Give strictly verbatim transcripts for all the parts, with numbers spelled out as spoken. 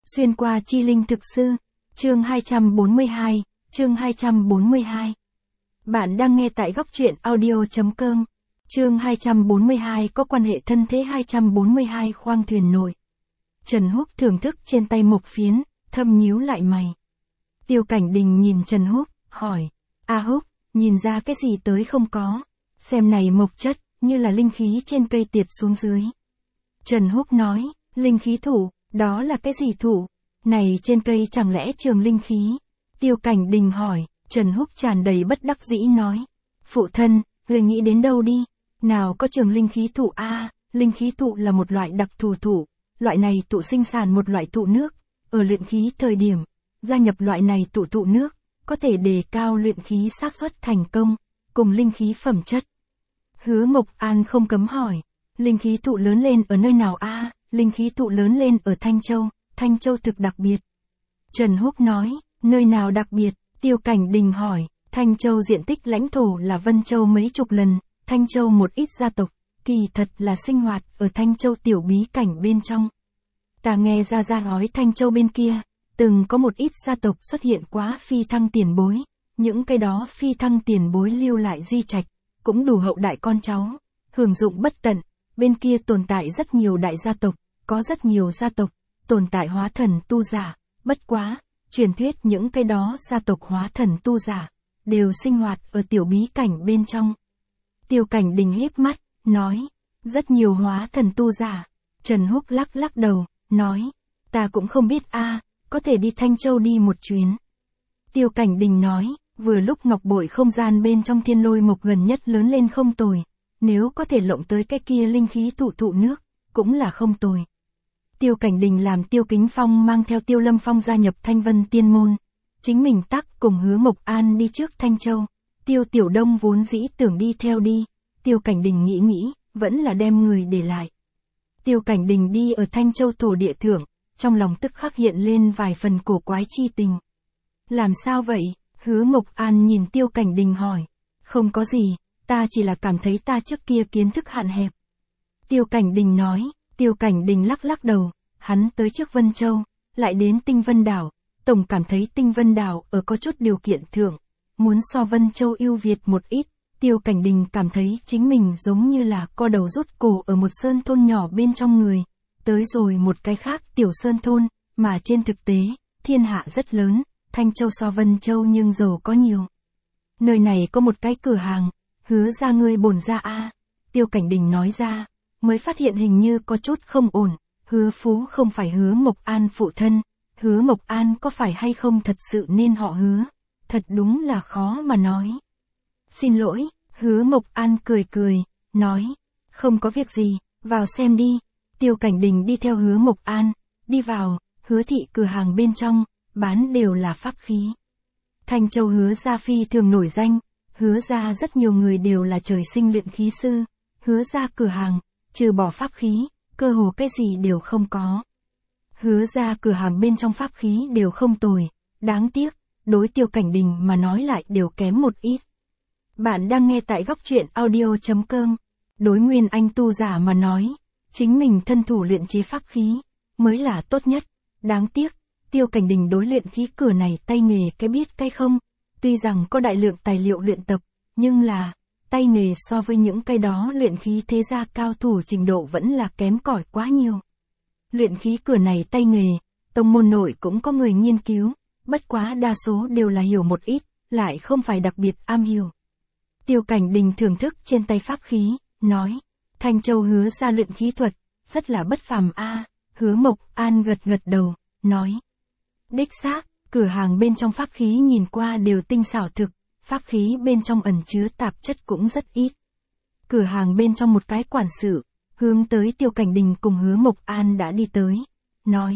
Xuyên qua chi linh thực sư, chương hai trăm bốn mươi hai, chương hai trăm bốn mươi hai. Bạn đang nghe tại góc truyện audio.com. Chương hai trăm bốn mươi hai có quan hệ thân thế hai trăm bốn mươi hai khoang thuyền nội. Trần Húc thưởng thức trên tay mộc phiến, thâm nhíu lại mày. Tiêu Cảnh Đình nhìn Trần Húc, hỏi, A Húc, nhìn ra cái gì tới không có? Xem này mộc chất, như là linh khí trên cây tiệt xuống dưới. Trần Húc nói, linh khí thụ, đó là cái gì thụ? Này trên cây chẳng lẽ trường linh khí? Tiêu Cảnh Đình hỏi, Trần Húc tràn đầy bất đắc dĩ nói. Phụ thân, người nghĩ đến đâu đi? Nào có trường linh khí thụ a à, linh khí thụ là một loại đặc thù thụ. Loại này tụ sinh sản một loại thụ nước. Ở luyện khí thời điểm, gia nhập loại này tụ thụ nước, có thể đề cao luyện khí xác suất thành công, cùng linh khí phẩm chất. Hứa Mộc An không cấm hỏi, linh khí thụ lớn lên ở nơi nào a à? Linh khí thụ lớn lên ở Thanh Châu, Thanh Châu thực đặc biệt. Trần Húc nói, nơi nào đặc biệt? Tiêu Cảnh Đình hỏi, Thanh Châu diện tích lãnh thổ là Vân Châu mấy chục lần, Thanh Châu một ít gia tộc, kỳ thật là sinh hoạt ở Thanh Châu tiểu bí cảnh bên trong. Ta nghe ra ra nói Thanh Châu bên kia, từng có một ít gia tộc xuất hiện quá phi thăng tiền bối, những cái đó phi thăng tiền bối lưu lại di trạch, cũng đủ hậu đại con cháu, hưởng dụng bất tận, bên kia tồn tại rất nhiều đại gia tộc, có rất nhiều gia tộc, tồn tại hóa thần tu giả, bất quá, truyền thuyết những cái đó gia tộc hóa thần tu giả, đều sinh hoạt ở tiểu bí cảnh bên trong. Tiêu Cảnh Đình híp mắt, nói, rất nhiều hóa thần tu giả. Trần Húc lắc lắc đầu, nói, ta cũng không biết a, có thể đi Thanh Châu đi một chuyến. Tiêu Cảnh Đình nói, vừa lúc ngọc bội không gian bên trong thiên lôi mộc gần nhất lớn lên không tồi, nếu có thể lộng tới cái kia linh khí thụ thụ nước, cũng là không tồi. Tiêu Cảnh Đình làm Tiêu Kính Phong mang theo Tiêu Lâm Phong gia nhập Thanh Vân Tiên Môn, chính mình tắc cùng Hứa Mộc An đi trước Thanh Châu. Tiêu Tiểu Đông vốn dĩ tưởng đi theo đi, Tiêu Cảnh Đình nghĩ nghĩ, vẫn là đem người để lại. Tiêu Cảnh Đình đi ở Thanh Châu thổ địa thượng, trong lòng tức khắc hiện lên vài phần cổ quái chi tình. Làm sao vậy? Hứa Mộc An nhìn Tiêu Cảnh Đình hỏi. Không có gì, ta chỉ là cảm thấy ta trước kia kiến thức hạn hẹp. Tiêu Cảnh Đình nói. Tiêu Cảnh Đình lắc lắc đầu, hắn tới trước Vân Châu, lại đến Tinh Vân Đảo, tổng cảm thấy Tinh Vân Đảo ở có chút điều kiện thượng, muốn so Vân Châu ưu việt một ít. Tiêu Cảnh Đình cảm thấy chính mình giống như là co đầu rút cổ ở một sơn thôn nhỏ bên trong người, tới rồi một cái khác tiểu sơn thôn, mà trên thực tế, thiên hạ rất lớn, Thanh Châu so Vân Châu nhưng giàu có nhiều. Nơi này có một cái cửa hàng, hứa ra ngươi bổn ra a. Tiêu Cảnh Đình nói ra, mới phát hiện hình như có chút không ổn, Hứa Phú không phải Hứa Mộc An phụ thân, Hứa Mộc An có phải hay không thật sự nên họ Hứa, thật đúng là khó mà nói. Xin lỗi, Hứa Mộc An cười cười, nói, không có việc gì, vào xem đi. Tiêu Cảnh Đình đi theo Hứa Mộc An, đi vào, Hứa thị cửa hàng bên trong, bán đều là pháp khí. Thanh Châu Hứa gia phi thường nổi danh, Hứa gia rất nhiều người đều là trời sinh luyện khí sư, Hứa gia cửa hàng, trừ bỏ pháp khí, cơ hồ cái gì đều không có. Hứa ra cửa hàng bên trong pháp khí đều không tồi, đáng tiếc, đối Tiêu Cảnh Đình mà nói lại đều kém một ít. Bạn đang nghe tại góc truyện audio.com, đối nguyên anh tu giả mà nói, chính mình thân thủ luyện chế pháp khí, mới là tốt nhất, đáng tiếc, Tiêu Cảnh Đình đối luyện khí cửa này tay nghề cái biết cái không, tuy rằng có đại lượng tài liệu luyện tập, nhưng là, tay nghề so với những cái đó luyện khí thế gia cao thủ trình độ vẫn là kém cỏi quá nhiều. Luyện khí cửa này tay nghề, tông môn nội cũng có người nghiên cứu, bất quá đa số đều là hiểu một ít, lại không phải đặc biệt am hiểu. Tiêu Cảnh Đình thưởng thức trên tay pháp khí, nói, Thanh Châu Hứa ra luyện khí thuật, rất là bất phàm a. Hứa Mộc An gật gật đầu, nói, đích xác, cửa hàng bên trong pháp khí nhìn qua đều tinh xảo thực. Pháp khí bên trong ẩn chứa tạp chất cũng rất ít. Cửa hàng bên trong một cái quản sự, hướng tới Tiêu Cảnh Đình cùng Hứa Mộc An đã đi tới, nói.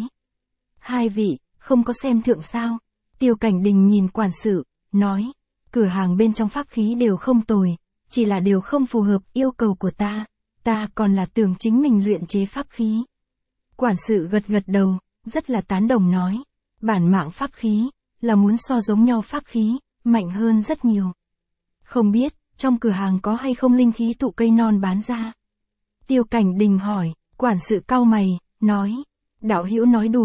Hai vị, không có xem thượng sao? Tiêu Cảnh Đình nhìn quản sự, nói. Cửa hàng bên trong pháp khí đều không tồi, chỉ là đều không phù hợp yêu cầu của ta, ta còn là tưởng chính mình luyện chế pháp khí. Quản sự gật gật đầu, rất là tán đồng nói. Bản mạng pháp khí, là muốn so giống nhau pháp khí. Mạnh hơn rất nhiều. Không biết, trong cửa hàng có hay không linh khí thụ cây non bán ra? Tiêu Cảnh Đình hỏi, quản sự cau mày, nói, đạo hữu nói đùa,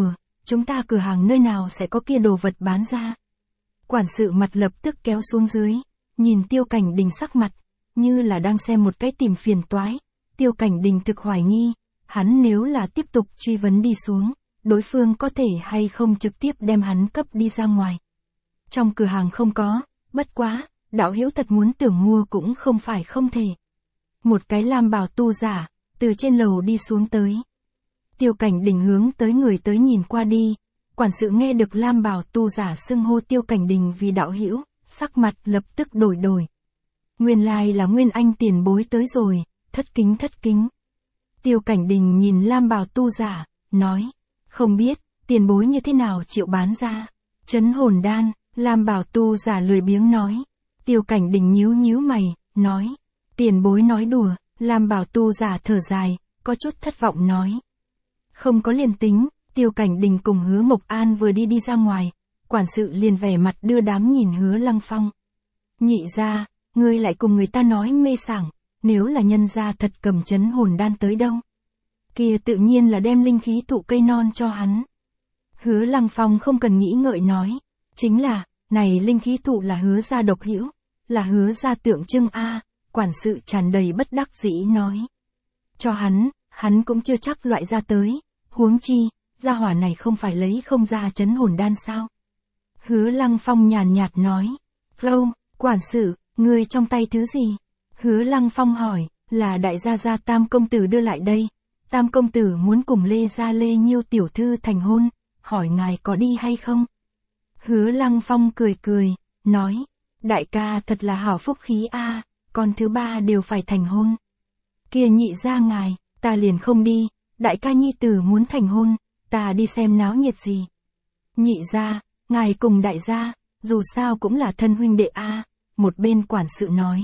chúng ta cửa hàng nơi nào sẽ có kia đồ vật bán ra. Quản sự mặt lập tức kéo xuống dưới, nhìn Tiêu Cảnh Đình sắc mặt, như là đang xem một cái tìm phiền toái. Tiêu Cảnh Đình thực hoài nghi, hắn nếu là tiếp tục truy vấn đi xuống, đối phương có thể hay không trực tiếp đem hắn cấp đi ra ngoài. Trong cửa hàng không có, bất quá, đạo hữu thật muốn tưởng mua cũng không phải không thể. Một cái lam bào tu giả, từ trên lầu đi xuống tới. Tiêu Cảnh Đình hướng tới người tới nhìn qua đi, quản sự nghe được lam bào tu giả xưng hô Tiêu Cảnh Đình vì đạo hữu, sắc mặt lập tức đổi đổi. Nguyên lai là Nguyên Anh tiền bối tới rồi, thất kính thất kính. Tiêu Cảnh Đình nhìn lam bào tu giả, nói, không biết, tiền bối như thế nào chịu bán ra. Chấn hồn đan, lam bào tu giả lười biếng nói. Tiêu Cảnh Đình nhíu nhíu mày, nói, tiền bối nói đùa. Lam bào tu giả thở dài, có chút thất vọng nói. Không có liền tính. Tiêu Cảnh Đình cùng Hứa Mộc An vừa đi đi ra ngoài, quản sự liền vẻ mặt đưa đám nhìn Hứa Lăng Phong. Nhị ra, ngươi lại cùng người ta nói mê sảng, nếu là nhân gia thật cầm chấn hồn đan tới đâu. Kia tự nhiên là đem linh khí thụ cây non cho hắn. Hứa Lăng Phong không cần nghĩ ngợi nói, chính là, này linh khí thụ là Hứa gia độc hữu, là Hứa gia tượng trưng a. Quản sự tràn đầy bất đắc dĩ nói. Cho hắn, hắn cũng chưa chắc loại ra tới, huống chi, gia hỏa này không phải lấy không ra chấn hồn đan sao. Hứa Lăng Phong nhàn nhạt nói. Câu, quản sự, ngươi trong tay thứ gì? Hứa Lăng Phong hỏi, là đại gia gia Tam công tử đưa lại đây. Tam công tử muốn cùng Lê gia Lê Nhiêu tiểu thư thành hôn, hỏi ngài có đi hay không? Hứa Lăng Phong cười cười, nói, đại ca thật là hảo phúc khí a, con thứ ba đều phải thành hôn. Kia nhị gia ngài, ta liền không đi, đại ca nhi tử muốn thành hôn, ta đi xem náo nhiệt gì. Nhị gia, ngài cùng đại gia, dù sao cũng là thân huynh đệ a, một bên quản sự nói.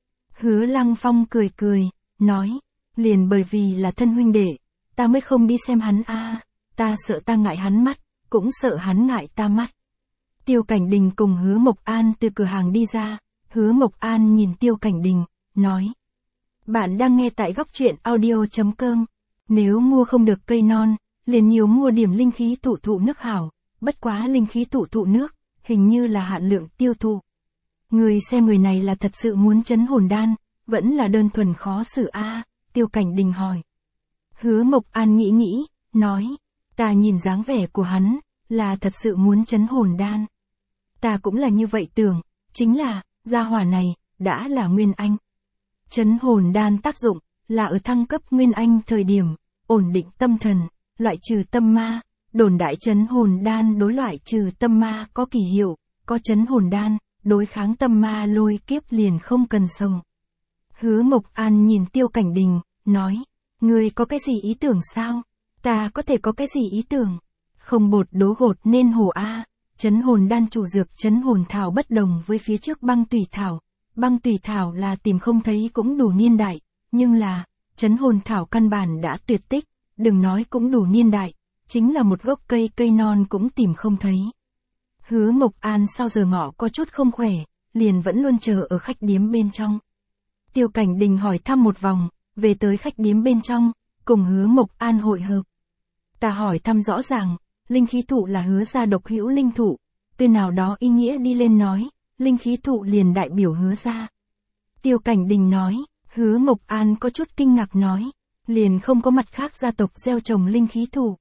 Hứa Lăng Phong cười cười, nói, liền bởi vì là thân huynh đệ, ta mới không đi xem hắn a, ta sợ ta ngại hắn mắt, cũng sợ hắn ngại ta mắt. Tiêu Cảnh Đình cùng Hứa Mộc An từ cửa hàng đi ra, Hứa Mộc An nhìn Tiêu Cảnh Đình, nói. Bạn đang nghe tại góc truyện audio chấm com, nếu mua không được cây non, liền nhiều mua điểm linh khí thụ thụ nước hảo, bất quá linh khí thụ thụ nước, hình như là hạn lượng tiêu thụ. Người xem người này là thật sự muốn chấn hồn đan, vẫn là đơn thuần khó xử a, Tiêu Cảnh Đình hỏi. Hứa Mộc An nghĩ nghĩ, nói, ta nhìn dáng vẻ của hắn, là thật sự muốn chấn hồn đan. Ta cũng là như vậy tưởng, chính là, gia hỏa này, đã là Nguyên Anh. Chấn hồn đan tác dụng, là ở thăng cấp Nguyên Anh thời điểm, ổn định tâm thần, loại trừ tâm ma, đồn đại chấn hồn đan đối loại trừ tâm ma có kỳ hiệu, có chấn hồn đan, đối kháng tâm ma lôi kiếp liền không cần sầu. Hứa Mộc An nhìn Tiêu Cảnh Đình, nói, ngươi có cái gì ý tưởng sao? Ta có thể có cái gì ý tưởng? Không bột đố gột nên hồ a. Chấn hồn đan chủ dược chấn hồn thảo bất đồng với phía trước băng tùy thảo. Băng tùy thảo là tìm không thấy cũng đủ niên đại, nhưng là, chấn hồn thảo căn bản đã tuyệt tích, đừng nói cũng đủ niên đại, chính là một gốc cây cây non cũng tìm không thấy. Hứa Mộc An sau giờ ngọ có chút không khỏe, liền vẫn luôn chờ ở khách điếm bên trong. Tiêu Cảnh Đình hỏi thăm một vòng, về tới khách điếm bên trong, cùng Hứa Mộc An hội hợp. Ta hỏi thăm rõ ràng, linh khí thụ là Hứa gia độc hữu linh thụ, từ nào đó ý nghĩa đi lên nói, linh khí thụ liền đại biểu Hứa gia. Tiêu Cảnh Đình nói, Hứa Mộc An có chút kinh ngạc nói, liền không có mặt khác gia tộc gieo trồng linh khí thụ.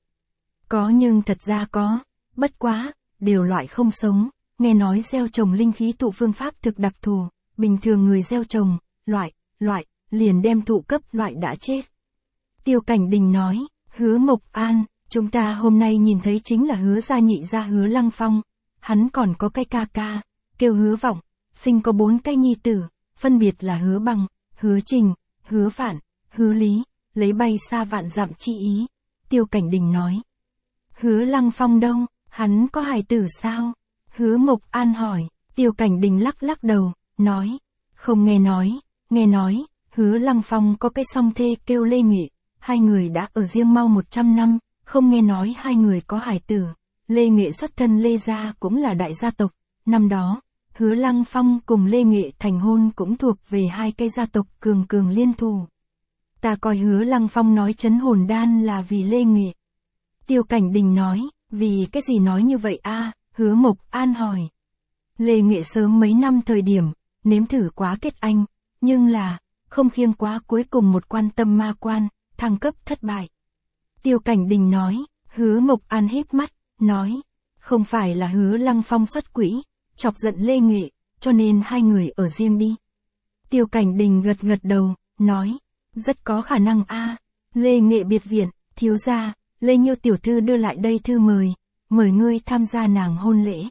Có nhưng thật ra có, bất quá, đều loại không sống, nghe nói gieo trồng linh khí thụ phương pháp thực đặc thù, bình thường người gieo trồng, loại, loại, liền đem thụ cấp loại đã chết. Tiêu Cảnh Đình nói, Hứa Mộc An, chúng ta hôm nay nhìn thấy chính là Hứa gia nhị gia Hứa Lăng Phong, hắn còn có cái ca ca, kêu Hứa Vọng, sinh có bốn cái nhi tử, phân biệt là Hứa Bằng, Hứa Trình, Hứa Vạn, Hứa Lý, lấy bay xa vạn dặm chi ý. Tiêu Cảnh Đình nói, Hứa Lăng Phong đâu, hắn có hài tử sao? Hứa Mộc An hỏi. Tiêu Cảnh Đình lắc lắc đầu, nói, không nghe nói, nghe nói, Hứa Lăng Phong có cái song thê kêu Lê Nghệ, hai người đã ở riêng mau một trăm năm, không nghe nói hai người có hài tử. Lê Nghệ xuất thân Lê gia cũng là đại gia tộc, năm đó, Hứa Lăng Phong cùng Lê Nghệ thành hôn cũng thuộc về hai cái gia tộc cường cường liên thù. Ta coi Hứa Lăng Phong nói chấn hồn đan là vì Lê Nghệ. Tiêu Cảnh Đình nói, Vì cái gì nói như vậy a? Hứa Mộc An hỏi. Lê Nghệ sớm mấy năm thời điểm, nếm thử quá kết anh, nhưng là, không khiêng quá cuối cùng một quan tâm ma quan, thăng cấp thất bại. Tiêu Cảnh Đình nói, Hứa Mộc An híp mắt, nói, không phải là Hứa Lăng Phong xuất quỹ, chọc giận Lê Nghệ, cho nên hai người ở riêng đi. Tiêu Cảnh Đình gật gật đầu, nói, rất có khả năng a. Lê Nghệ biệt viện, thiếu gia, Lê Nhiêu tiểu thư đưa lại đây thư mời, mời ngươi tham gia nàng hôn lễ.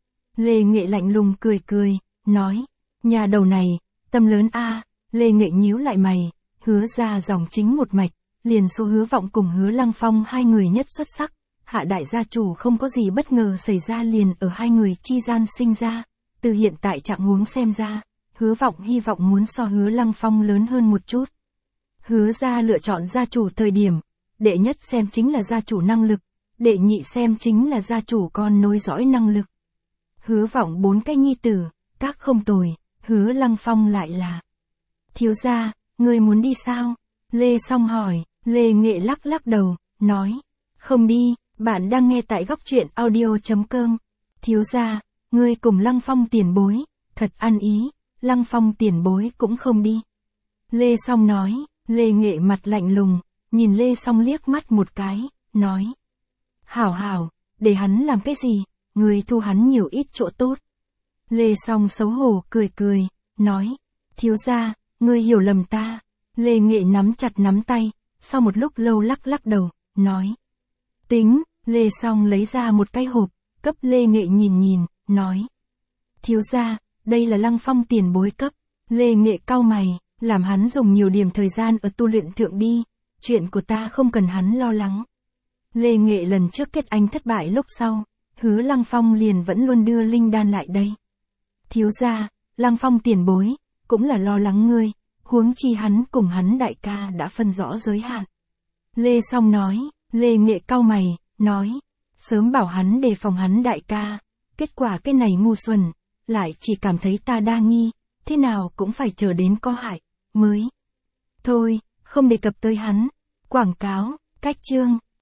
Lê Nghệ lạnh lùng cười cười, nói, nhà đầu này, tâm lớn a. Lê Nghệ nhíu lại mày, Hứa ra dòng chính một mạch, liền số Hứa Vọng cùng Hứa Lăng Phong hai người nhất xuất sắc, hạ đại gia chủ không có gì bất ngờ xảy ra liền ở hai người chi gian sinh ra, từ hiện tại trạng huống xem ra, Hứa Vọng hy vọng muốn so Hứa Lăng Phong lớn hơn một chút. Hứa ra lựa chọn gia chủ thời điểm, đệ nhất xem chính là gia chủ năng lực, đệ nhị xem chính là gia chủ con nối dõi năng lực. Hứa Vọng bốn cái nhi tử, các không tồi, Hứa Lăng Phong lại là. Thiếu gia, ngươi muốn đi sao? Lê Song hỏi, Lê Nghệ lắc lắc đầu, nói, không đi, bạn đang nghe tại góc truyện audio chấm com. Thiếu gia, ngươi cùng Lăng Phong tiền bối, thật ăn ý, Lăng Phong tiền bối cũng không đi. Lê Song nói, Lê Nghệ mặt lạnh lùng, nhìn Lê Song liếc mắt một cái, nói, hảo hảo, để hắn làm cái gì, ngươi thu hắn nhiều ít chỗ tốt. Lê Song xấu hổ cười cười, nói, thiếu gia, ngươi hiểu lầm ta. Lê Nghệ nắm chặt nắm tay, sau một lúc lâu lắc lắc đầu, nói, tính. Lê Song lấy ra một cái hộp, cấp Lê Nghệ nhìn nhìn, nói, thiếu gia, đây là Lăng Phong tiền bối cấp. Lê Nghệ cau mày, làm hắn dùng nhiều điểm thời gian ở tu luyện thượng đi, chuyện của ta không cần hắn lo lắng. Lê Nghệ lần trước kết anh thất bại lúc sau, Hứa Lăng Phong liền vẫn luôn đưa linh đan lại đây. Thiếu gia, Lăng Phong tiền bối, cũng là lo lắng ngươi, huống chi hắn cùng hắn đại ca đã phân rõ giới hạn. Lê Song nói, Lê Nghệ cau mày, nói, sớm bảo hắn đề phòng hắn đại ca, kết quả cái này ngu xuẩn, lại chỉ cảm thấy ta đa nghi, thế nào cũng phải chờ đến có hại, mới. Thôi, không đề cập tới hắn. Quảng cáo, cách chương.